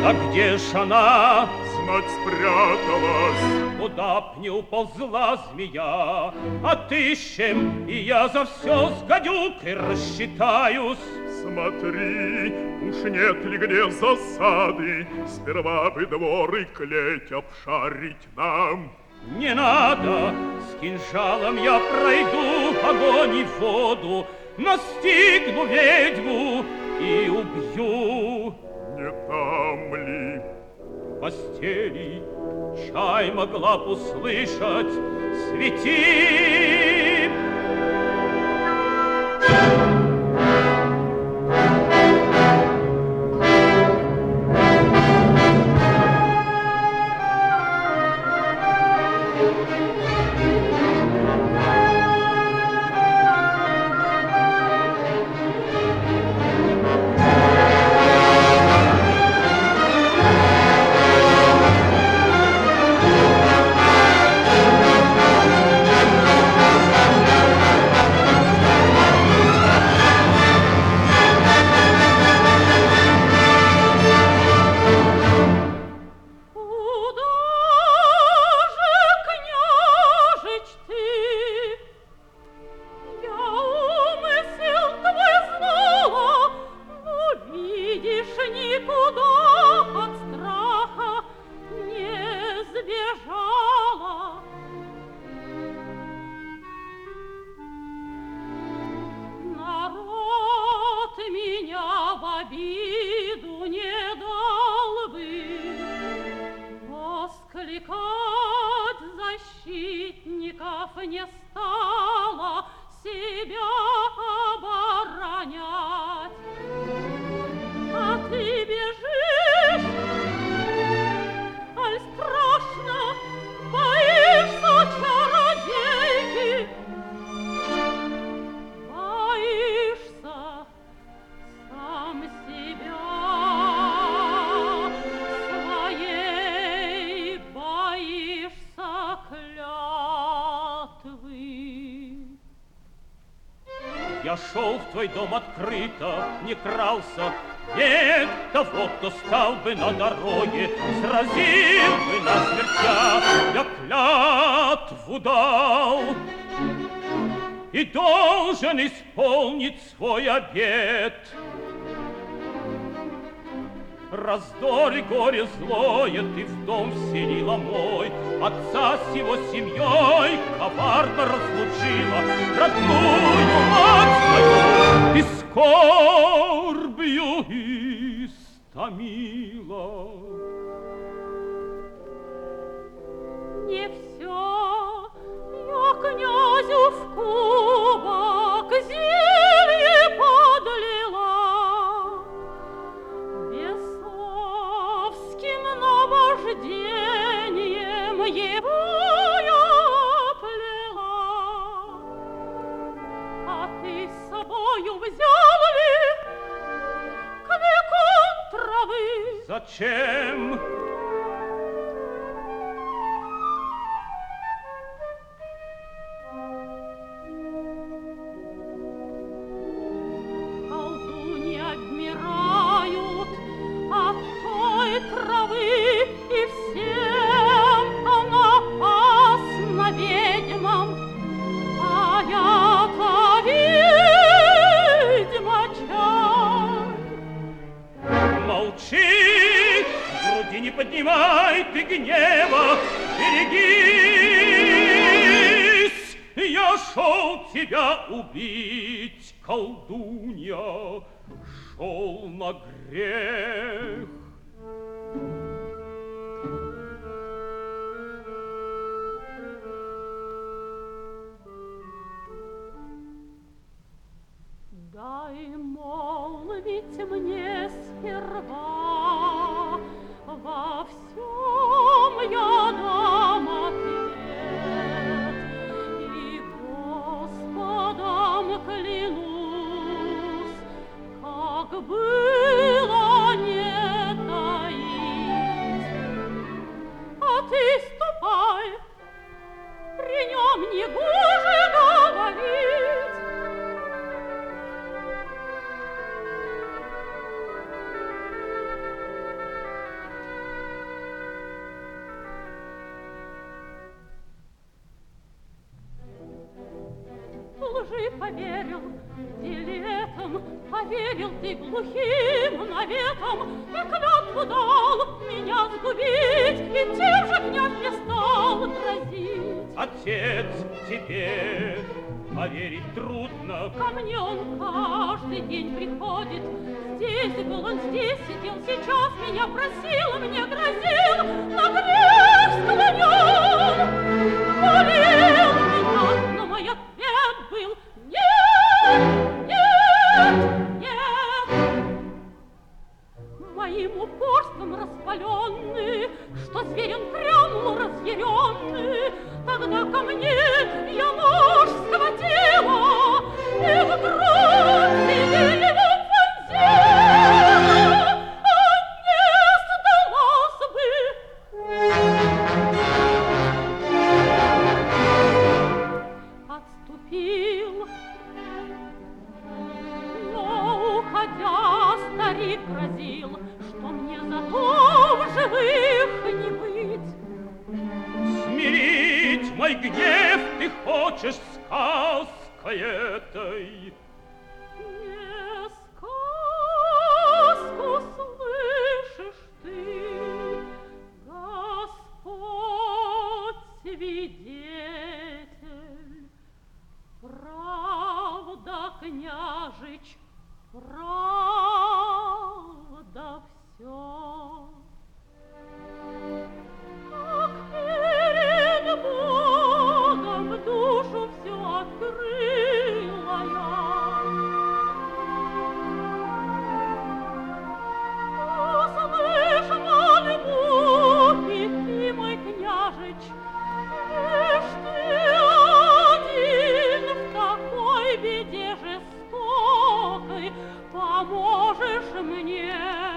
А где ж она? Знать спряталась. Куда б не уползла змея, отыщем, и я за все с гадюкой рассчитаюсь. Смотри, уж нет ли где засады, сперва бы двор и клеть обшарить нам. Не надо, с кинжалом я пройду огонь и воду, настигну ведьму и убью. Не там ли? В постели чай могла б услышать, свети. Не стала себя оборонять, а ты бежишь, аль страшно боишься чародейки, боишься сам себя своей, боишься клятвы. Я шел в твой дом открыто, не крался. Нет того, кто стал бы на дороге, сразил бы насмерть я клятву дал. И должен исполнить свой обет. Раздор и горе злое ты в дом вселила мой, отца с его семьей коварно разлучила, родную мать мою и скорбью истомила. Не все я князю в кубок зелье подлила, бесовским наваждением его я оплела. А ты с собою взял ли кликун травы? Зачем? Колдуньи обмирают от той травы, и всем она опасна ведьмам, а я-то ведьма чай. Молчи, в груди не поднимай ты гнева, берегись. Я шел тебя убить, колдунья, шел на грех. Дай молвить мне сперва, во всем я дам ответ, и Господом клянусь, как было, нет поверил билетом, поверил ты глухим наветом, и клятву дал меня сгубить, и тем же князь не стал грозить. Отец, тебе поверить трудно. Ко мне он каждый день приходит. Здесь был он, здесь сидел, сейчас меня просил, мне грозил, на грех склонен. Молил меня, но мой ответ был нет, нет, нет. Моим упорством распаленный, что зверем прянул разъяренный, тогда ко мне я нож схватила и в грудь себе его вонзила, а не сдалась бы. Отступил, но, уходя, старик грозил, что мне зато в живых не быть. Смирить мой гнев ты хочешь сказкой этой. Не сказку слышишь ты, Господь свидетель, правда, княжич, правда все. Как перед Богом в душу всю открыла я. Слышь, мольбу, ты, мой княжич, лишь ты один в такой беде жестокой поможешь мне.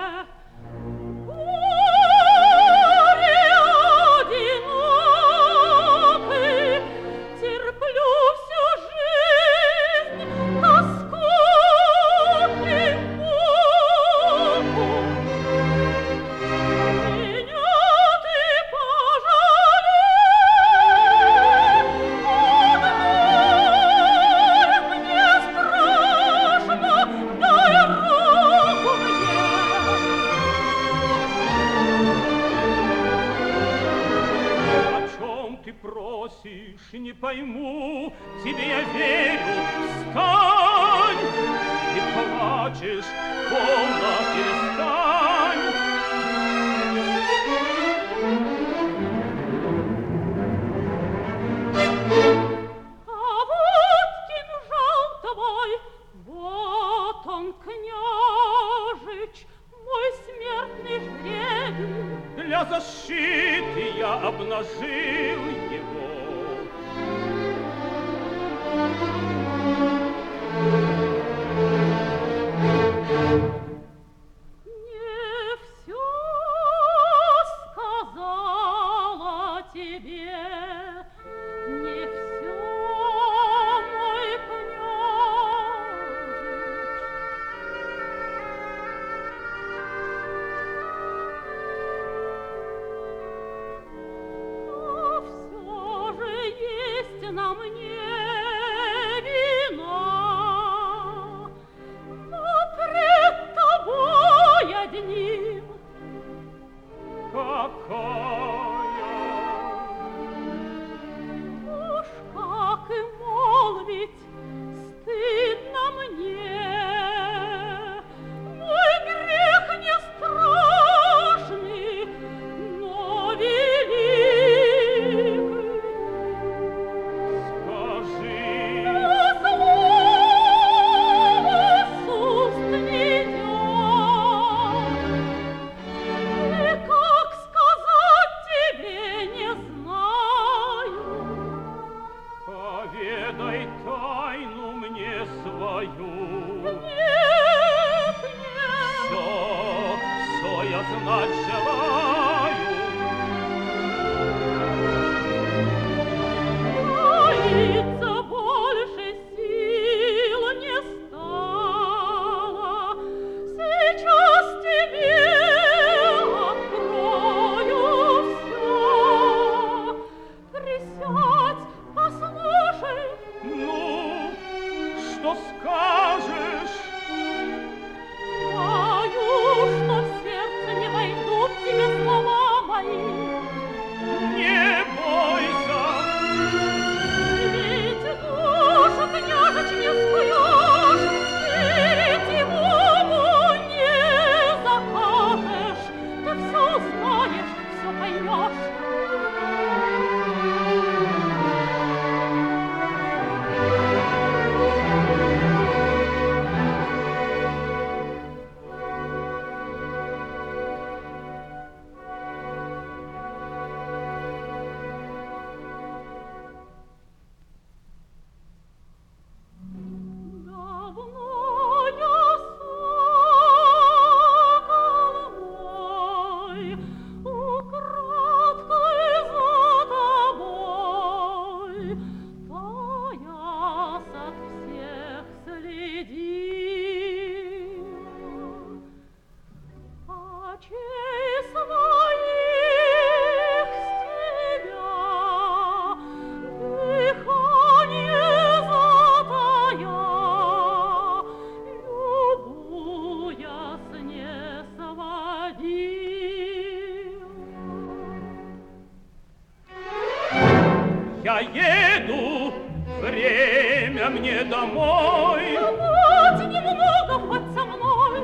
Не пойму, тебе я верю, встань, и плачешь, полно перестань. А вот кинжал твой, вот он, княжич, мой смертный жребий. Для защиты я обнажил его. Не всё сказала тебе, не всё, мой княжич. Но всё же есть на мне одним. Какая? Уж как и молвить, стыдно мне. Мой грех не страшный, но великий. Скажи. Слово с уст не идет. И как сказать тебе, не знаю. Поведай тайну мне свою. Нет, нет. Всё я знать желаю. Таиться больше сил не стало. Сейчас тебе открою всё. Присядь, послушай. Ну, что скажешь? Знаю, что в сердце не войдут тебе слова мои. Не бойся. Ведь душу, княжич, не скуешь, и ему не закажешь. Ты все знаешь, все поймешь. Я еду, время мне домой. Будь немного хоть со мной.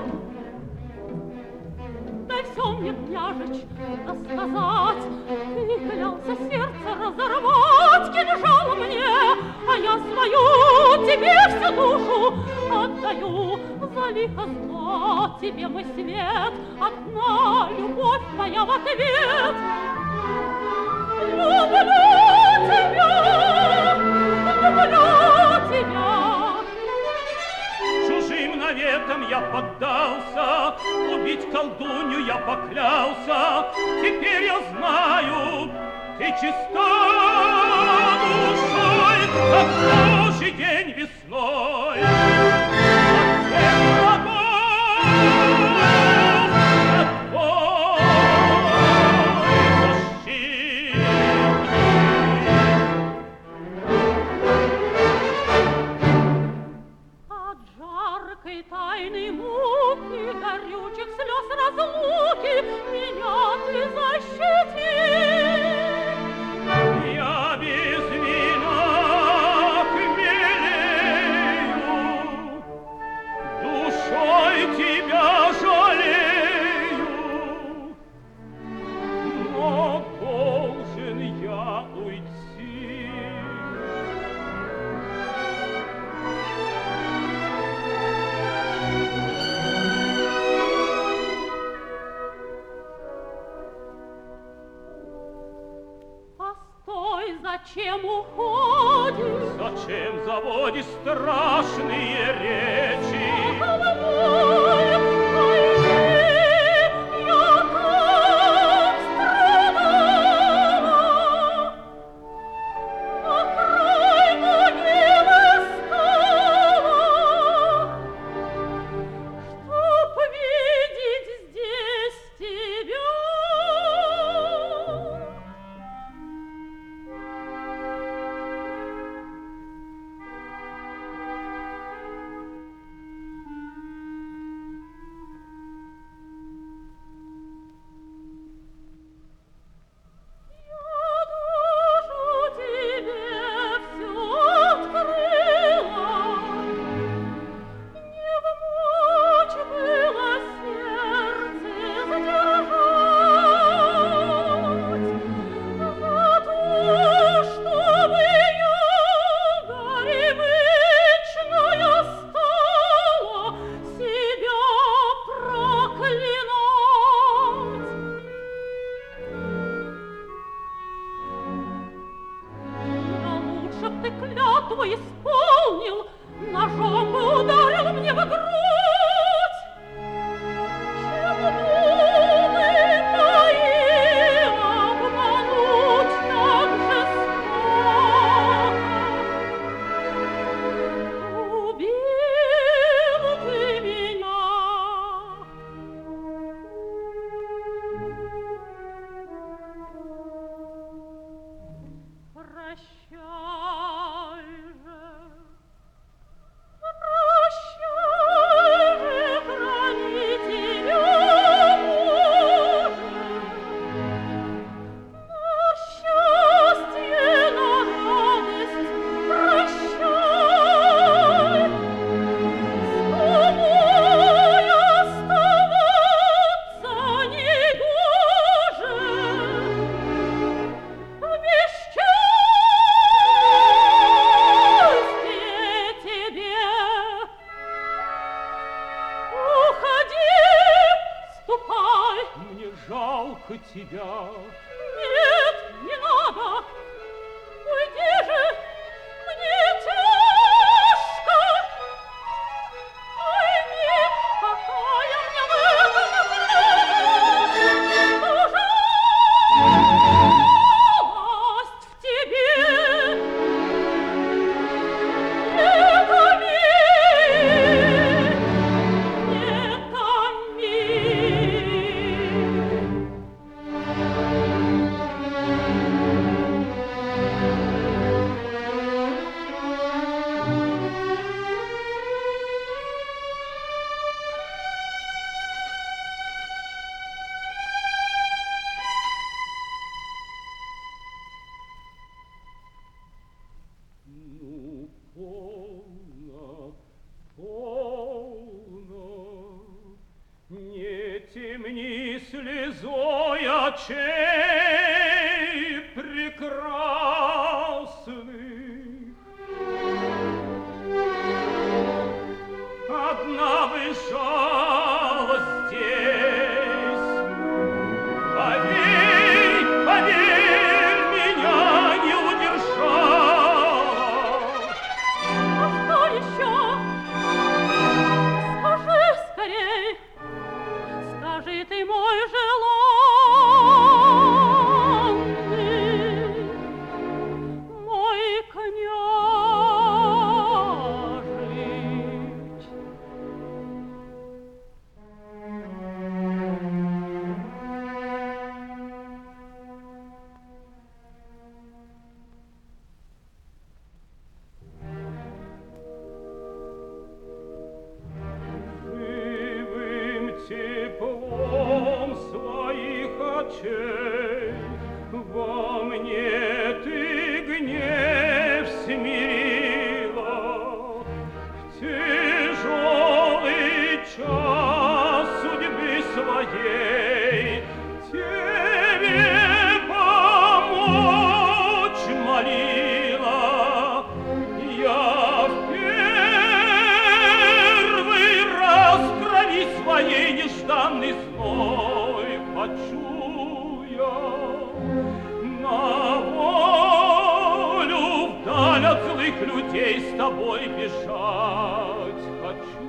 Дай все мне, княжич, рассказать. Ты клялся сердце разорвать кинжал мне, а я свою тебе всю душу отдаю. За лихо зло тебе мой свет, одна любовь моя в ответ. Люблю тебя. Чужим наветом я поддался, убить колдунью я поклялся. Теперь я знаю, ты чиста душой, как Божий день весной. От всех врагов я твой защитник. От жаркой тайной муки, горючих слез разлуки меня ты защити. Я без вина хмелею, душой тебя жалею, но должен я уйти. Постой, зачем уходишь? Зачем заводишь страшные речи? Голубой, пойми, я так страдала. На край могилы стала, чтоб видеть здесь тебя. Ты клятву исполнил, ножом бы ударил мне в грудь. Чем думы мои обмануть так жестоко? Убил ты меня. Прощай же, тебя. Нет, не надо! Уйди же! Мне тяжко! Пойми, какая мне в этом жалость в тебе! Не томи! Не томи! Ну, полно, полно, не темни слезой очей прекрасных. Одна бежала здесь. Поверь, поверь, меня не удержала. А что еще? Скажи скорей, скажи ты, мой желанный, мой княжич. Живым теплом своих очей во мне ты гнев смирила. В тяжелый час судьбы своей тебе помочь молила. Я в первый раз крови своей нежданный зной почуял. На волю вдаль от злых людей с тобой бежать хочу.